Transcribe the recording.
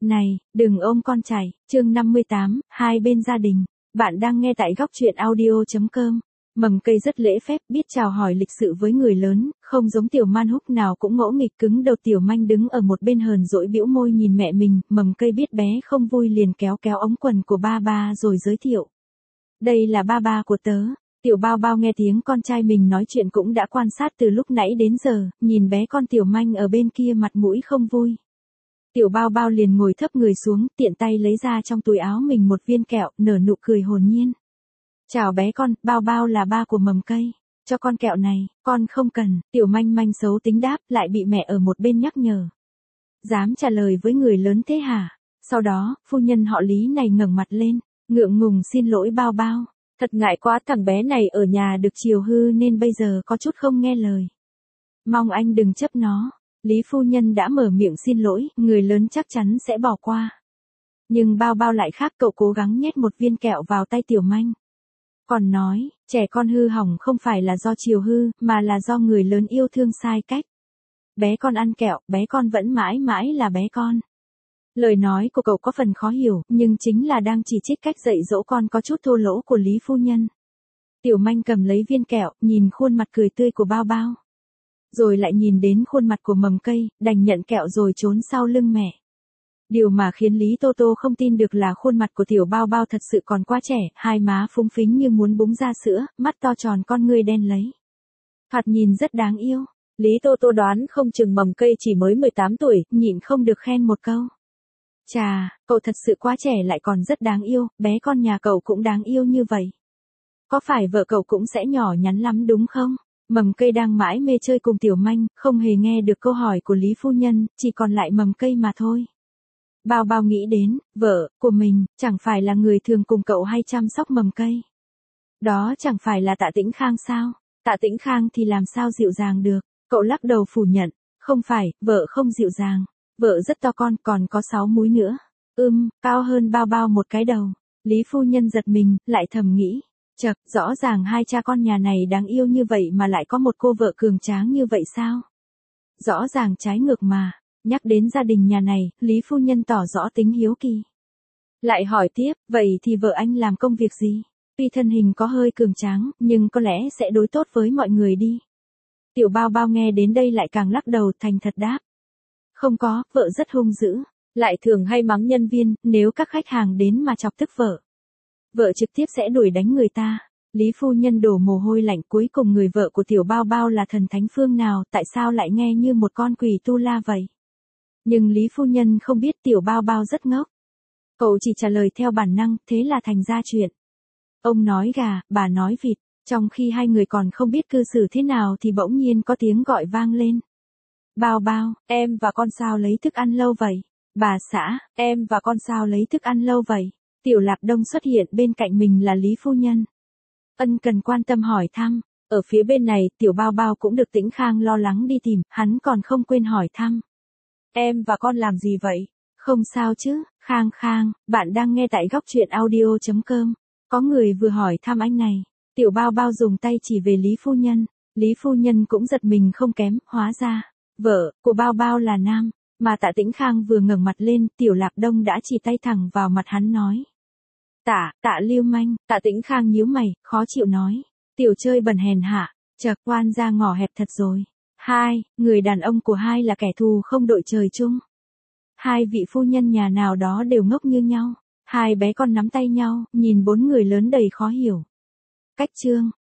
Này, đừng ôm con chạy, chương 58, hai bên gia đình. Bạn đang nghe tại góc truyện audio.com. Mầm cây rất lễ phép, biết chào hỏi lịch sự với người lớn, không giống tiểu man húc nào cũng ngỗ nghịch cứng đầu. Tiểu manh đứng ở một bên hờn dỗi bĩu môi nhìn mẹ mình, mầm cây biết bé không vui liền kéo kéo ống quần của ba ba rồi giới thiệu. Đây là ba ba của tớ. Tiểu bao bao nghe tiếng con trai mình nói chuyện cũng đã quan sát từ lúc nãy đến giờ, nhìn bé con tiểu manh ở bên kia mặt mũi không vui. Tiểu bao bao liền ngồi thấp người xuống, tiện tay lấy ra trong túi áo mình một viên kẹo, nở nụ cười hồn nhiên. Chào bé con, bao bao là ba của mầm cây. Cho con kẹo này, con không cần, tiểu manh manh xấu tính đáp, lại bị mẹ ở một bên nhắc nhở. Dám trả lời với người lớn thế hả? Sau đó, phu nhân họ Lý này ngẩng mặt lên, ngượng ngùng xin lỗi bao bao. Thật ngại quá, thằng bé này ở nhà được chiều hư nên bây giờ có chút không nghe lời. Mong anh đừng chấp nó. Lý phu nhân đã mở miệng xin lỗi, người lớn chắc chắn sẽ bỏ qua. Nhưng bao bao lại khác, cậu cố gắng nhét một viên kẹo vào tay tiểu manh. Còn nói, trẻ con hư hỏng không phải là do chiều hư, mà là do người lớn yêu thương sai cách. Bé con ăn kẹo, bé con vẫn mãi mãi là bé con. Lời nói của cậu có phần khó hiểu, nhưng chính là đang chỉ trích cách dạy dỗ con có chút thô lỗ của Lý phu nhân. Tiểu manh cầm lấy viên kẹo, nhìn khuôn mặt cười tươi của bao bao. Rồi lại nhìn đến khuôn mặt của mầm cây, đành nhận kẹo rồi trốn sau lưng mẹ. Điều mà khiến Lý Tô Tô không tin được là khuôn mặt của tiểu bao bao thật sự còn quá trẻ, hai má phúng phính như muốn búng ra sữa, mắt to tròn con ngươi đen lấy. Thoạt nhìn rất đáng yêu. Lý Tô Tô đoán không chừng mầm cây chỉ mới 18 tuổi, nhịn không được khen một câu. Chà, cậu thật sự quá trẻ lại còn rất đáng yêu, bé con nhà cậu cũng đáng yêu như vậy. Có phải vợ cậu cũng sẽ nhỏ nhắn lắm đúng không? Mầm cây đang mãi mê chơi cùng tiểu manh, không hề nghe được câu hỏi của Lý phu nhân, chỉ còn lại mầm cây mà thôi. Bao bao nghĩ đến, vợ của mình, chẳng phải là người thường cùng cậu hay chăm sóc mầm cây. Đó chẳng phải là Tạ Tĩnh Khang sao? Tạ Tĩnh Khang thì làm sao dịu dàng được? Cậu lắc đầu phủ nhận, không phải, vợ không dịu dàng. Vợ rất to con, còn có 6 múi nữa. Cao hơn bao bao một cái đầu. Lý phu nhân giật mình, lại thầm nghĩ. Chậc, rõ ràng hai cha con nhà này đáng yêu như vậy mà lại có một cô vợ cường tráng như vậy sao? Rõ ràng trái ngược mà. Nhắc đến gia đình nhà này, Lý phu nhân tỏ rõ tính hiếu kỳ. Lại hỏi tiếp, vậy thì vợ anh làm công việc gì? Tuy thân hình có hơi cường tráng, nhưng có lẽ sẽ đối tốt với mọi người đi. Tiểu bao bao nghe đến đây lại càng lắc đầu thành thật đáp. Không có, vợ rất hung dữ. Lại thường hay mắng nhân viên, nếu các khách hàng đến mà chọc tức vợ. Vợ trực tiếp sẽ đuổi đánh người ta. Lý phu nhân đổ mồ hôi lạnh, cuối cùng người vợ của tiểu bao bao là thần thánh phương nào, tại sao lại nghe như một con quỷ tu la vậy? Nhưng Lý phu nhân không biết tiểu bao bao rất ngốc. Cậu chỉ trả lời theo bản năng, thế là thành ra chuyện. Ông nói gà, bà nói vịt, trong khi hai người còn không biết cư xử thế nào thì bỗng nhiên có tiếng gọi vang lên. Bao bao, em và con sao lấy thức ăn lâu vậy? Bà xã, em và con sao lấy thức ăn lâu vậy? Tiểu Lạp Đông xuất hiện bên cạnh mình là Lý phu nhân. Ân cần quan tâm hỏi thăm. Ở phía bên này, tiểu bao bao cũng được Tĩnh Khang lo lắng đi tìm, hắn còn không quên hỏi thăm. Em và con làm gì vậy? Không sao chứ, Khang Khang, bạn đang nghe tại góc truyện audio.com. Có người vừa hỏi thăm anh này. Tiểu bao bao dùng tay chỉ về Lý phu nhân. Lý phu nhân cũng giật mình không kém, hóa ra. Vợ của bao bao là nam. Mà Tạ Tĩnh Khang vừa ngẩng mặt lên, Tiểu Lạp Đông đã chỉ tay thẳng vào mặt hắn nói. Tạ Lưu Manh. Tạ Tĩnh Khang nhíu mày, khó chịu nói. Tiểu chơi bẩn hèn hạ, chậc, oan ra ngõ hẹp thật rồi. Người đàn ông của hai là kẻ thù không đội trời chung. Hai vị phu nhân nhà nào đó đều ngốc như nhau. Hai bé con nắm tay nhau, nhìn bốn người lớn đầy khó hiểu. Cách chương.